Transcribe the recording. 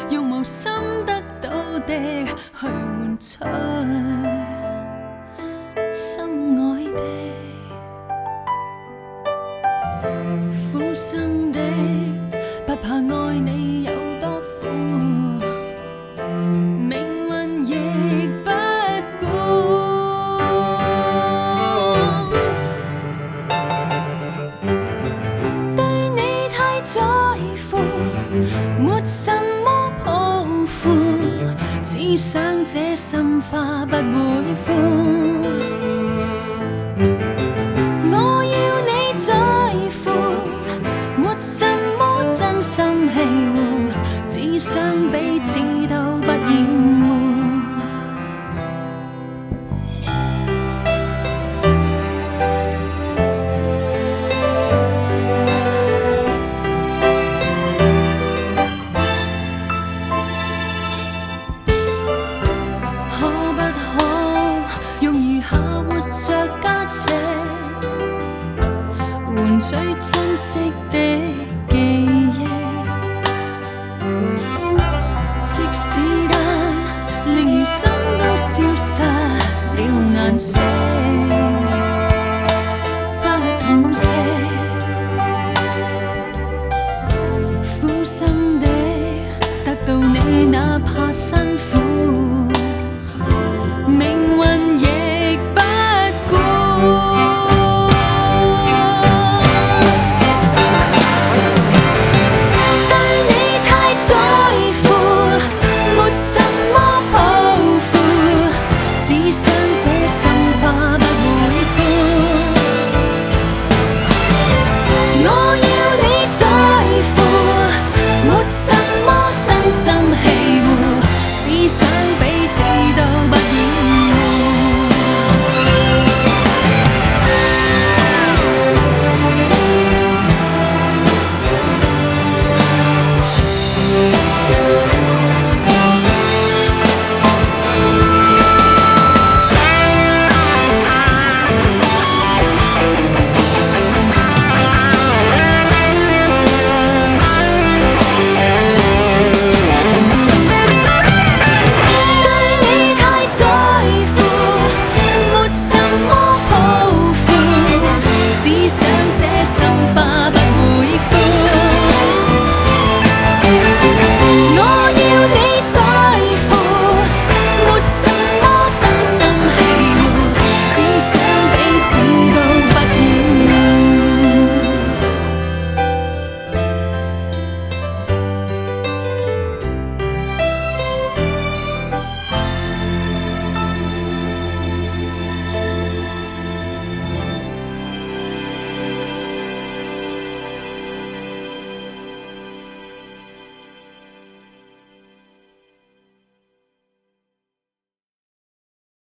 用無心得到的去換取心愛的。苦心的不怕愛你有多苦，命運亦不顧。對你太在乎，沒什麼抱負，只想這心花不會枯。我要你在乎，沒什麼真心氣護，只想彼此都不厭惡。可不可用餘下活着加這換取珍惜的記憶？即使間令餘生都消失了顏色，不痛惜，苦心的得到你，哪怕辛苦。